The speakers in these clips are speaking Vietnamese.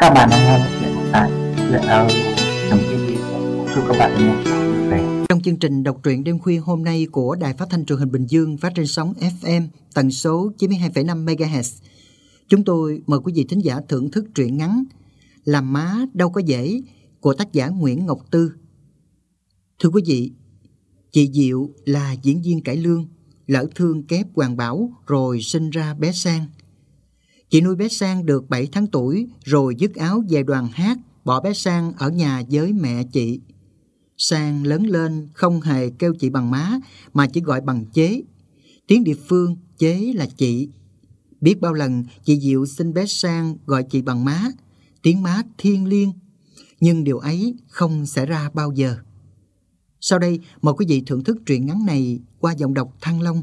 Các bạn đang nghe một chuyện tại chuyện trong TV. Chúc các bạn nghe vui vẻ. Trong chương trình đọc truyện đêm khuya hôm nay của Đài Phát thanh Truyền hình Bình Dương phát trên sóng FM tần số 92,5 MHz, chúng tôi mời quý vị thính giả thưởng thức truyện ngắn Làm má đâu có dễ của tác giả Nguyễn Ngọc Tư. Thưa quý vị, chị Diệu là diễn viên cải lương, lỡ thương kép Hoàng Bảo rồi sinh ra bé Sang. Chị nuôi bé Sang được 7 tháng tuổi rồi dứt áo về đoàn hát, bỏ bé Sang ở nhà với mẹ chị. Sang lớn lên không hề kêu chị bằng má mà chỉ gọi bằng chế. Tiếng địa phương chế là chị. Biết bao lần chị Diệu xin bé Sang gọi chị bằng má, tiếng má thiêng liêng, nhưng điều ấy không xảy ra bao giờ. Sau đây mời quý vị thưởng thức truyện ngắn này qua giọng đọc Thăng Long.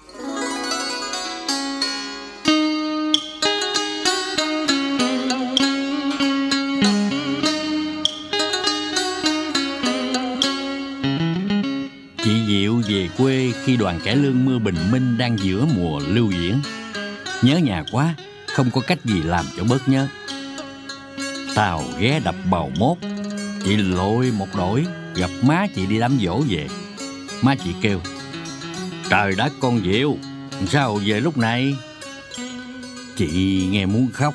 Chị Diệu về quê khi đoàn cải lương Mưa Bình Minh đang giữa mùa lưu diễn. Nhớ nhà quá, không có cách gì làm cho bớt nhớ. Tàu ghé đập Bầu Mốt, chị lội một đổi, gặp má chị đi đám giỗ về. Má chị kêu: "Trời đất con Diệu, sao về lúc này?" Chị nghe muốn khóc.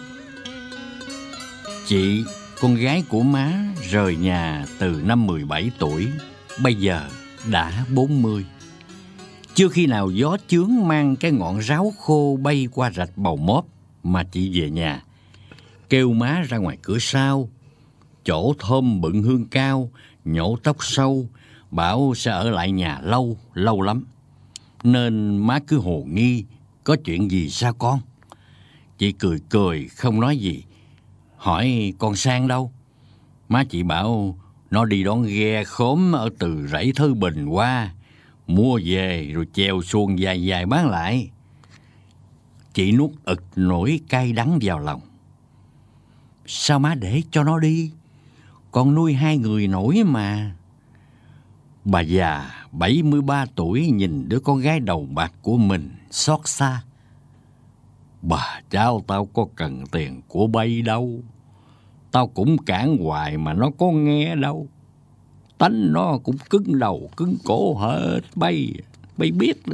Chị, con gái của má, rời nhà từ năm 17 tuổi, bây giờ đã 40. Chưa khi nào gió chướng mang cái ngọn ráo khô bay qua rạch Bầu Mốt mà chị về nhà. Kêu má ra ngoài cửa sau, chỗ thơm bựng hương cao, nhổ tóc sâu, bảo sẽ ở lại nhà lâu, lâu lắm. Nên má cứ hồ nghi, có chuyện gì sao con? Chị cười cười không nói gì. Hỏi con Sang đâu? Má chị bảo nó đi đón ghe khóm ở từ rẫy Thư Bình qua, mua về rồi chèo xuồng dài dài bán lại. Chị nuốt ực nỗi cay đắng vào lòng. Sao má để cho nó đi? Con nuôi hai người nổi mà. Bà già 73 tuổi nhìn đứa con gái đầu bạc của mình xót xa. Bà cháu tao có cần tiền của bay đâu. Tao cũng cản hoài mà nó có nghe đâu. Tánh nó cũng cứng đầu cứng cổ hết bay biết đó.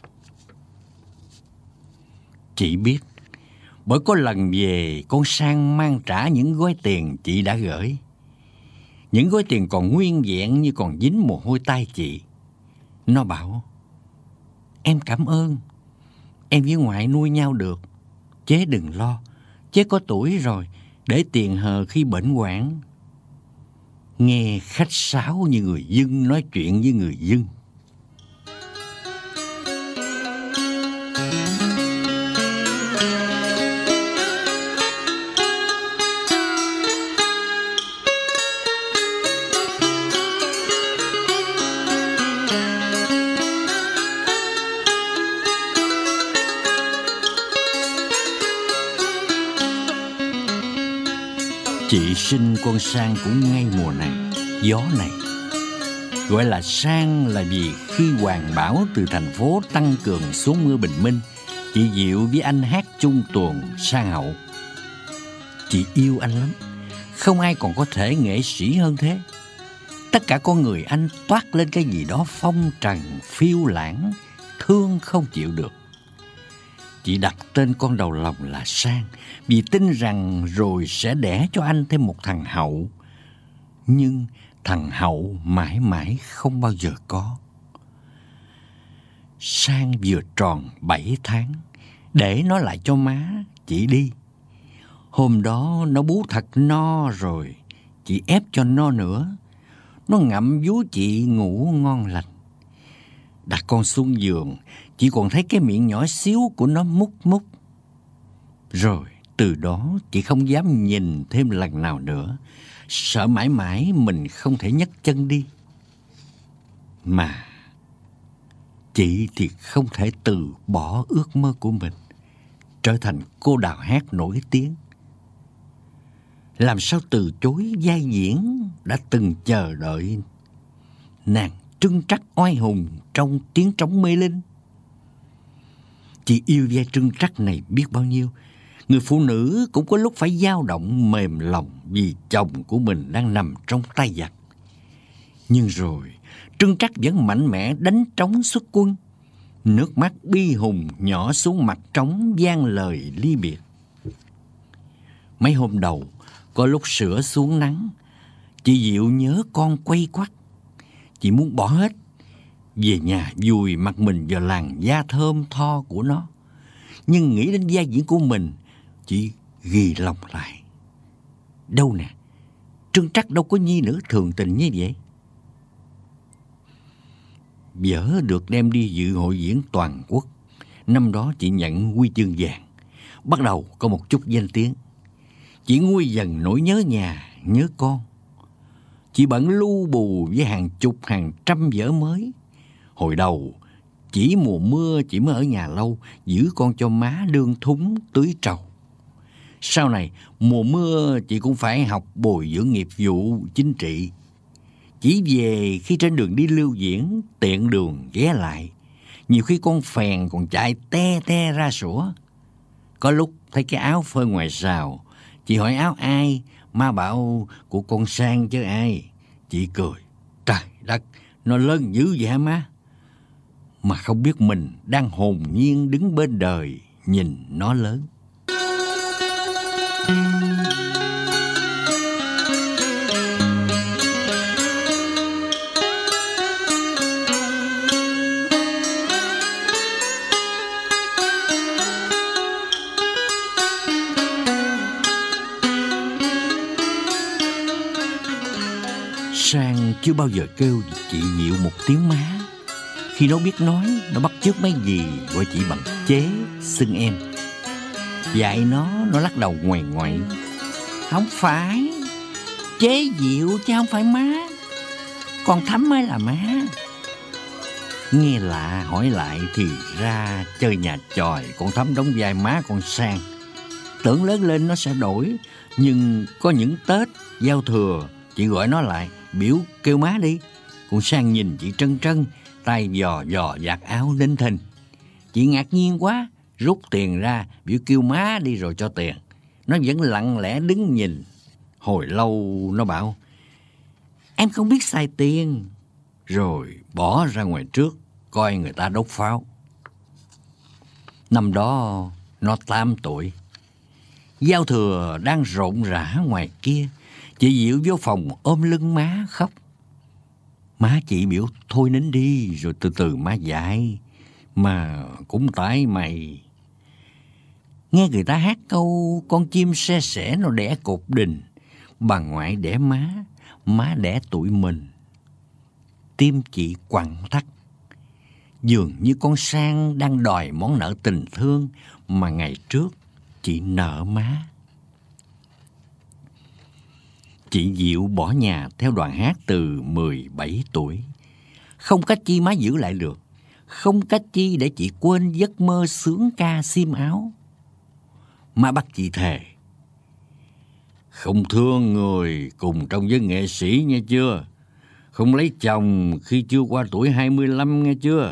Chị biết, bởi có lần về con Sang mang trả những gói tiền chị đã gửi. Những gói tiền còn nguyên vẹn như còn dính mồ hôi tay chị. Nó bảo: "Em cảm ơn, em với ngoại nuôi nhau được. Chế đừng lo, chế có tuổi rồi, để tiền hờ khi bệnh hoạn." Nghe khách sáo như người dân nói chuyện với người dân. Chị sinh con Sang cũng ngay mùa này, gió này. Gọi là Sang là vì khi Hoàng Bảo từ thành phố Tăng Cường xuống Mưa Bình Minh, chị Diệu với anh hát chung tuồng Sang Hậu. Chị yêu anh lắm, không ai còn có thể nghệ sĩ hơn thế. Tất cả con người anh toát lên cái gì đó phong trần, phiêu lãng, thương không chịu được. Chị đặt tên con đầu lòng là Sang vì tin rằng rồi sẽ đẻ cho anh thêm một thằng Hậu. Nhưng thằng Hậu mãi mãi không bao giờ có. Sang vừa tròn 7 tháng, để nó lại cho má, chị đi. Hôm đó nó bú thật no rồi, chị ép cho no nữa. Nó ngậm vú chị ngủ ngon lành. Đặt con xuống giường, chị còn thấy cái miệng nhỏ xíu của nó mút mút. Rồi từ đó chị không dám nhìn thêm lần nào nữa, sợ mãi mãi mình không thể nhấc chân đi. Mà chị thì không thể từ bỏ ước mơ của mình, trở thành cô đào hát nổi tiếng. Làm sao từ chối vai diễn đã từng chờ đợi nàng trưng trắc oai hùng trong tiếng trống mê linh. Chị yêu vai trưng trắc này biết bao nhiêu. Người phụ nữ cũng có lúc phải dao động mềm lòng vì chồng của mình đang nằm trong tay giặc. Nhưng rồi Trưng Trắc vẫn mạnh mẽ đánh trống xuất quân. Nước mắt bi hùng nhỏ xuống mặt trống vang lời ly biệt. Mấy hôm đầu có lúc sữa xuống nắng, chị Diệu nhớ con quay quắt. Chị muốn bỏ hết, về nhà vùi mặt mình vào làn da thơm tho của nó. Nhưng nghĩ đến vai diễn của mình, chị ghi lòng lại. Đâu nè, Trưng Trắc đâu có nhi nữ thường tình như vậy. Vở được đem đi dự hội diễn toàn quốc. Năm đó chị nhận huy chương vàng, bắt đầu có một chút danh tiếng. Chị nguôi dần nỗi nhớ nhà, nhớ con. Chị bận lu bù với hàng chục hàng trăm vở mới. Hồi đầu chỉ mùa mưa chị mới ở nhà lâu, giữ con cho má đương thúng tưới trầu. Sau này mùa mưa chị cũng phải học bồi dưỡng nghiệp vụ chính trị. Chỉ về khi trên đường đi lưu diễn, tiện đường ghé lại. Nhiều khi con phèn còn chạy te te ra sủa. Có lúc thấy cái áo phơi ngoài sào, chị hỏi áo ai, má bảo của con Sang chứ ai. Chị cười, trời đất, nó lớn dữ vậy hả má? Mà không biết mình đang hồn nhiên đứng bên đời nhìn nó lớn. Sang chưa bao giờ kêu chị Diệu một tiếng má. Khi nó biết nói, nó bắt chước mấy gì gọi chị bằng chế, xưng em. Dạy nó lắc đầu ngoằn ngoại. Không phải, chế Diệu chứ không phải má. Con Thắm mới là má. Nghe lạ hỏi lại thì ra chơi nhà chòi, con Thắm đóng vai má con Sang. Tưởng lớn lên nó sẽ đổi, nhưng có những Tết, giao thừa, chị gọi nó lại, biểu kêu má đi. Con Sang nhìn chị trân trân, tay dò vạt áo đến thình. Chị ngạc nhiên quá, rút tiền ra, biểu kêu má đi rồi cho tiền. Nó vẫn lặng lẽ đứng nhìn. Hồi lâu nó bảo, em không biết xài tiền. Rồi bỏ ra ngoài trước, coi người ta đốt pháo. Năm đó nó 8 tuổi. Giao thừa đang rộn rã ngoài kia. Chị Diệu vô phòng ôm lưng má khóc. Má chị biểu thôi nín đi rồi từ từ má dạy. Mà cũng tại mày. Nghe người ta hát câu con chim se sẻ nó đẻ cột đình. Bà ngoại đẻ má, má đẻ tụi mình. Tim chị quặn thắt. Dường như con Sang đang đòi món nợ tình thương mà ngày trước chị nợ má. Chị Diệu bỏ nhà theo đoàn hát từ 17 tuổi. Không cách chi má giữ lại được. Không cách chi để chị quên giấc mơ sướng ca xiêm áo. Má bắt chị thề. Không thương người cùng trong với nghệ sĩ nghe chưa? Không lấy chồng khi chưa qua tuổi 25 nghe chưa?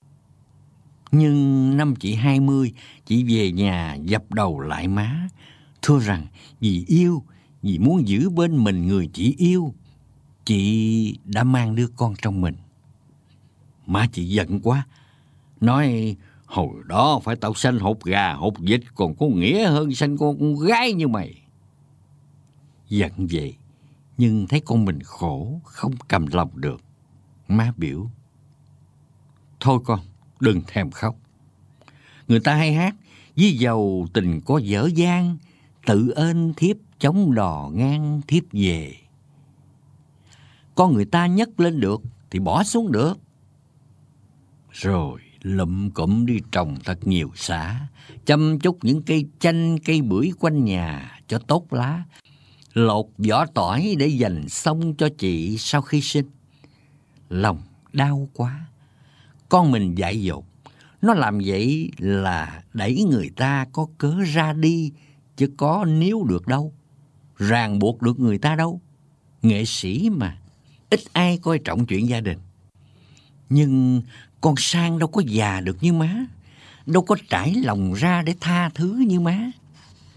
Nhưng năm chị 20, chị về nhà dập đầu lại má. Thưa rằng vì yêu, vì muốn giữ bên mình người chị yêu, chị đã mang đứa con trong mình. Má chị giận quá, nói hồi đó phải tao sanh hột gà hột vịt còn có nghĩa hơn sanh con gái như mày. Giận vậy, nhưng thấy con mình khổ, không cầm lòng được. Má biểu, thôi con, đừng thèm khóc. Người ta hay hát, với dầu tình có dở dang, tự ên thiếp chống đò ngang thiếp về. Con người ta nhấc lên được thì bỏ xuống được. Rồi lụm cụm đi trồng thật nhiều xả, chăm chút những cây chanh cây bưởi quanh nhà cho tốt lá, lột vỏ tỏi để dành xong cho chị sau khi sinh. Lòng đau quá. Con mình dại dột, nó làm vậy là đẩy người ta có cớ ra đi, chứ có níu được đâu, ràng buộc được người ta đâu. Nghệ sĩ mà, ít ai coi trọng chuyện gia đình. Nhưng con Sang đâu có già được như má, đâu có trải lòng ra để tha thứ như má.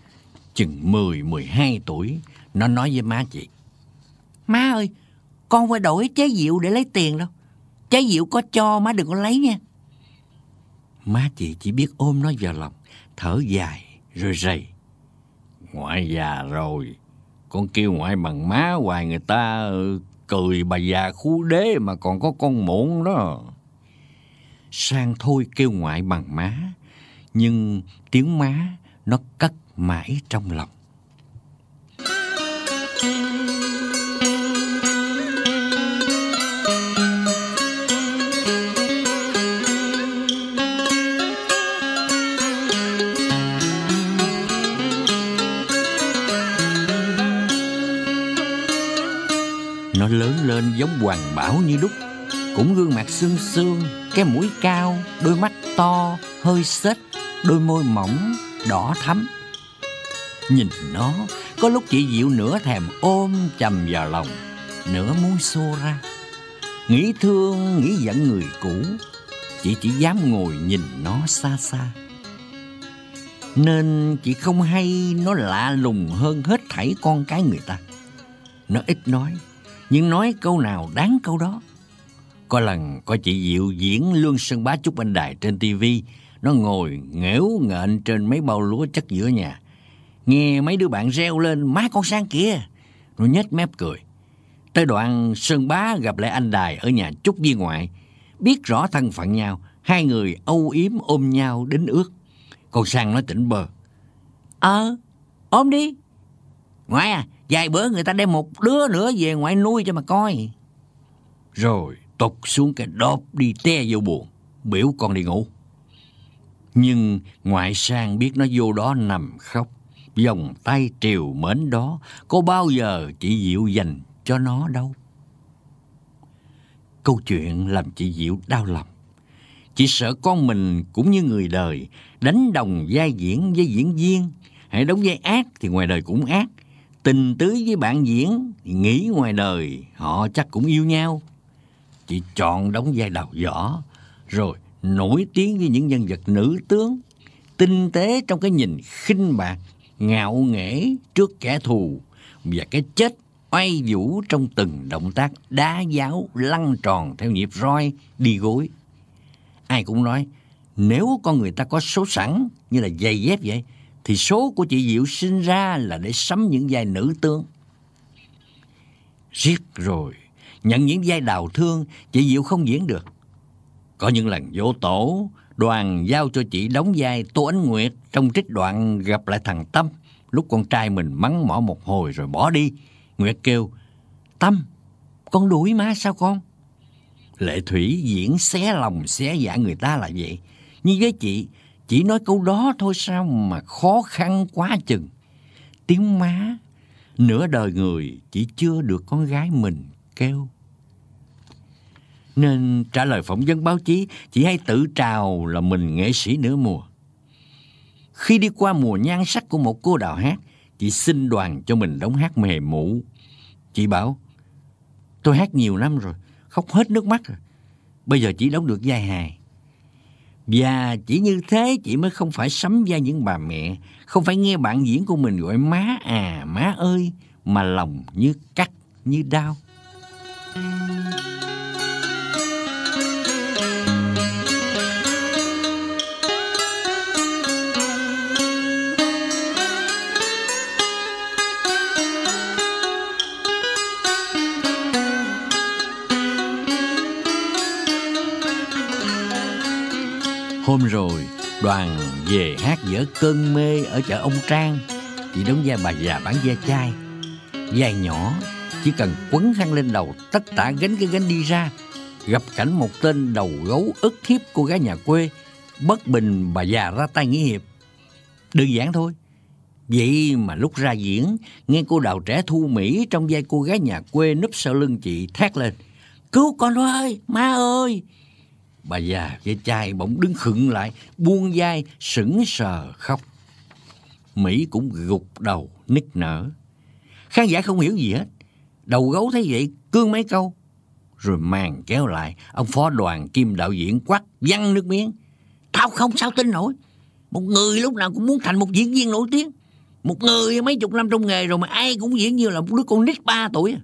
chừng 10-12 tuổi, nó nói với má chị: "Má ơi, con phải đổi trái rượu để lấy tiền đâu. Trái rượu có cho, má đừng có lấy nha." Má chị chỉ biết ôm nó vào lòng, thở dài rồi rầy: "Ngoại già rồi, con kêu ngoại bằng má hoài, người ta cười bà già khú đế mà còn có con muộn đó." Sang thôi kêu ngoại bằng má, nhưng tiếng má nó cất mãi trong lòng. Nó lớn lên giống Hoàng Bảo như đúc, cũng gương mặt xương xương, cái mũi cao, đôi mắt to, hơi xếch, đôi môi mỏng, đỏ thắm. Nhìn nó, có lúc chị Diệu nửa thèm ôm chầm vào lòng, nửa muốn xô ra. Nghĩ thương, nghĩ giận người cũ, chị chỉ dám ngồi nhìn nó xa xa. Nên chị không hay nó lạ lùng hơn hết thảy con cái người ta. Nó ít nói, nhưng nói câu nào đáng câu đó. Có lần coi chị Diệu diễn Lương Sơn Bá Chúc Anh Đài trên tivi, nó ngồi nghễu nghện trên mấy bao lúa chất giữa nhà, nghe mấy đứa bạn reo lên: "Má con Sang kìa!" Rồi nhếch mép cười. Tới đoạn Sơn Bá gặp lại anh Đài ở nhà Chúc với ngoại, biết rõ thân phận nhau, hai người âu yếm ôm nhau đến ướt. Con Sang nói tỉnh bơ: "Ôm đi. Ngoại à, vài bữa người ta đem một đứa nữa về ngoại nuôi cho mà coi." Rồi tụt xuống cái đốp đi te vô buồng, biểu con đi ngủ. Nhưng ngoại Sang biết nó vô đó nằm khóc, vòng tay triều mến đó có bao giờ chị Diệu dành cho nó đâu. Câu chuyện làm chị Diệu đau lòng. Chị sợ con mình cũng như người đời, đánh đồng vai diễn với diễn viên. Hãy đóng vai ác thì ngoài đời cũng ác, tình tứ với bạn diễn thì nghĩ ngoài đời họ chắc cũng yêu nhau. Chị chọn đóng vai đầu võ, rồi nổi tiếng với những nhân vật nữ tướng, tinh tế trong cái nhìn khinh bạc, ngạo nghễ trước kẻ thù, và cái chết oai vũ trong từng động tác đá giáo lăn tròn theo nhịp roi đi gối. Ai cũng nói nếu con người ta có số sẵn như là giày dép vậy, thì số của chị Diệu sinh ra là để sắm những vai nữ tướng. Riết rồi nhận những vai đào thương, chị Diệu không diễn được. Có những lần vô tổ, đoàn giao cho chị đóng vai Tô Ánh Nguyệt trong trích đoạn gặp lại thằng Tâm. Lúc con trai mình mắng mỏ một hồi rồi bỏ đi, Nguyệt kêu: "Tâm, con đuổi má sao con?" Lệ Thủy diễn xé lòng xé dạ người ta là vậy. Nhưng với chị, chỉ nói câu đó thôi sao mà khó khăn quá chừng. Tiếng má, nửa đời người chỉ chưa được con gái mình kêu. Nên trả lời phỏng vấn báo chí, chị hay tự trào là mình nghệ sĩ nửa mùa. Khi đi qua mùa nhan sắc của một cô đào hát, chị xin đoàn cho mình đóng hát Mề Mụ. Chị bảo: "Tôi hát nhiều năm rồi, khóc hết nước mắt rồi. Bây giờ chỉ đóng được vai hài." Và chỉ như thế chị mới không phải sắm vai những bà mẹ, không phải nghe bạn diễn của mình gọi má à má ơi, mà lòng như cắt như đau. Hôm rồi đoàn về hát dở Cơn Mê ở chợ Ông Trang. Chị đóng vai bà già bán ve chai. Vai nhỏ, chỉ cần quấn khăn lên đầu, tất tả gánh cái gánh đi ra, gặp cảnh một tên đầu gấu ức hiếp cô gái nhà quê, bất bình bà già ra tay nghĩa hiệp. Đơn giản thôi. Vậy mà lúc ra diễn, nghe cô đào trẻ Thu Mỹ trong vai cô gái nhà quê núp sau lưng chị thét lên: "Cứu con ơi, má ơi!" Bà già ve chai bỗng đứng khựng lại, buông vai, sững sờ khóc. Mỹ cũng gục đầu nức nở. Khán giả không hiểu gì hết. Đầu gấu thấy vậy cương mấy câu, rồi màn kéo lại. Ông phó đoàn Kim đạo diễn quát văng nước miếng: "Tao không sao tin nổi, một người lúc nào cũng muốn thành một diễn viên nổi tiếng. Một người mấy chục năm trong nghề rồi mà ai cũng diễn như là một đứa con nít 3 tuổi.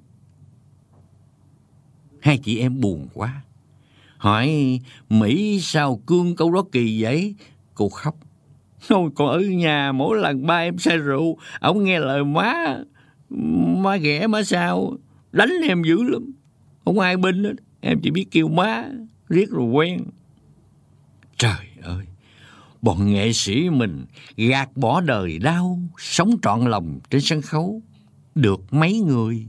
Hai chị em buồn quá. Hỏi Mỹ sao cương câu đó kỳ vậy? Cô khóc. Thôi còn ở nhà mỗi lần ba em say rượu, ổng nghe lời má ghẻ má sao, đánh em dữ lắm. Không ai binh hết, em chỉ biết kêu má, riết rồi quen. Trời ơi, bọn nghệ sĩ mình gạt bỏ đời đau, sống trọn lòng trên sân khấu, được mấy người.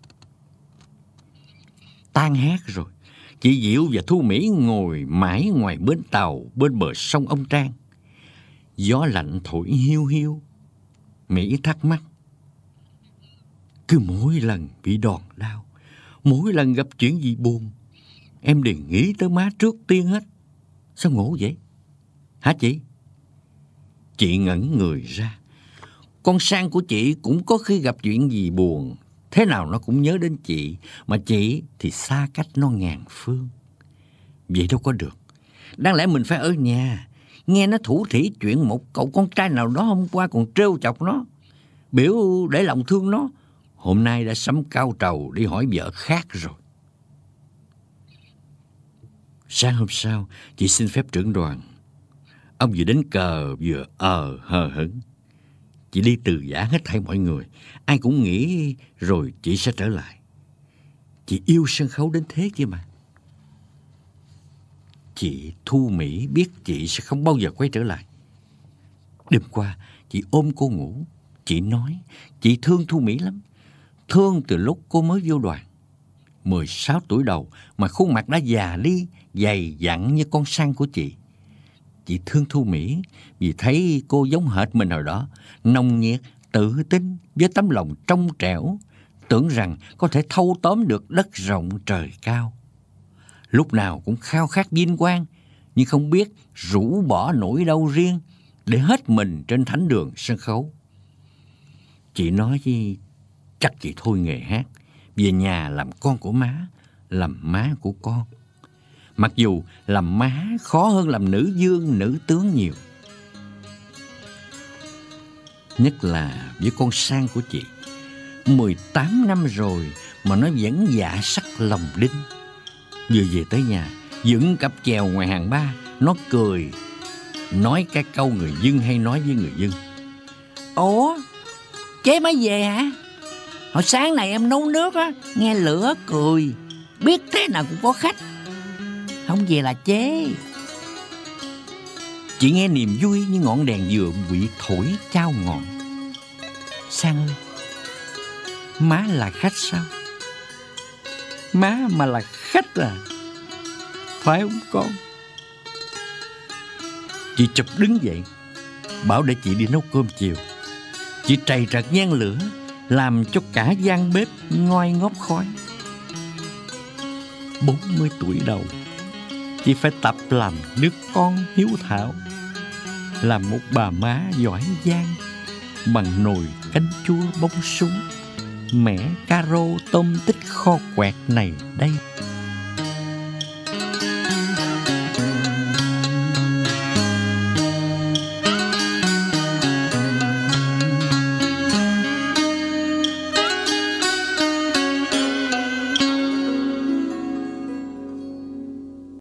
Tan hát rồi, chị Diệu và Thu Mỹ ngồi mãi ngoài bến tàu bên bờ sông Ông Trang. Gió lạnh thổi hiu hiu. Mỹ thắc mắc. Cứ mỗi lần bị đòn đau, mỗi lần gặp chuyện gì buồn, em đều nghĩ tới má trước tiên hết. Sao ngộ vậy? Hả chị? Chị ngẩn người ra. Con Sang của chị cũng có khi gặp chuyện gì buồn, thế nào nó cũng nhớ đến chị, mà chị thì xa cách nó ngàn phương. Vậy đâu có được. Đáng lẽ mình phải ở nhà, nghe nó thủ thỉ chuyện một cậu con trai nào đó hôm qua còn trêu chọc nó, biểu để lòng thương nó, hôm nay đã sắm cao trầu đi hỏi vợ khác rồi. Sáng hôm sau, chị xin phép trưởng đoàn. Ông vừa đánh cờ vừa hờ hững. Chị đi từ giã hết thảy mọi người. Ai cũng nghĩ rồi chị sẽ trở lại. Chị yêu sân khấu đến thế kia mà. Chị Thu Mỹ biết chị sẽ không bao giờ quay trở lại. Đêm qua, chị ôm cô ngủ. Chị nói chị thương Thu Mỹ lắm. Thương từ lúc cô mới vô đoàn. 16 tuổi đầu mà khuôn mặt đã già đi, dày dặn như con Sang của chị. Chị thương Thu Mỹ vì thấy cô giống hệt mình hồi đó, nồng nhiệt, tự tin, với tấm lòng trong trẻo, tưởng rằng có thể thâu tóm được đất rộng trời cao. Lúc nào cũng khao khát vinh quang, nhưng không biết rũ bỏ nỗi đau riêng để hết mình trên thánh đường sân khấu. Chị nói với chắc chị thôi nghề hát, về nhà làm con của má, làm má của con. Mặc dù làm má khó hơn làm nữ vương, nữ tướng nhiều. Nhất là với con Sang của chị. 18 năm rồi mà nó vẫn dạ sắc lòng đinh. Vừa về tới nhà, dựng cặp chèo ngoài hàng ba, nó cười, nói cái câu người dân hay nói với người dân. Ủa, chế mới về hả? Hồi sáng này em nấu nước á, nghe lửa cười, biết thế nào cũng có khách. Không về là chế. Chị nghe niềm vui như ngọn đèn dừa bị thổi chao ngọn. Sang ơi, má là khách sao? Má mà là khách à? Phải không con? Chị chụp đứng dậy, bảo để chị đi nấu cơm chiều. Chị trầy trật nhang lửa, làm cho cả gian bếp ngoi ngóp khói. 40 tuổi đầu, chị phải tập làm đứa con hiếu thảo, làm một bà má giỏi giang bằng nồi canh chua bông súng, mẻ caro tôm tích kho quẹt này đây.